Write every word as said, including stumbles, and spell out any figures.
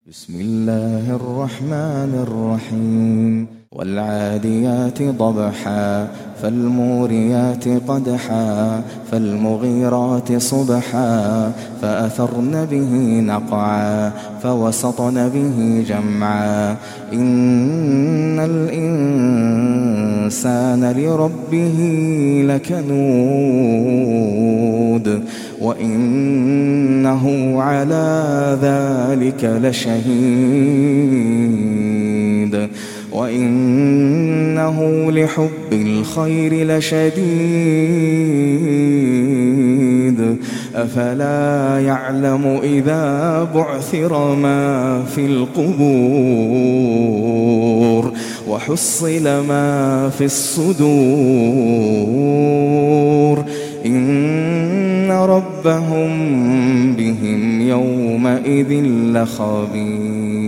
بسم الله الرحمن الرحيم والعاديات ضبحا فالموريات قدحا فالمغيرات صبحا فأثرن به نقعا فوسطن به جمعا إن الإنسان لربه لكنود وإنه على ذلك لشهيد وإنه لحب الخير لشديد أفلا يعلم إذا بعثر ما في القبور وحصل ما في الصدور إن ربهم بهم يومئذ لخبير.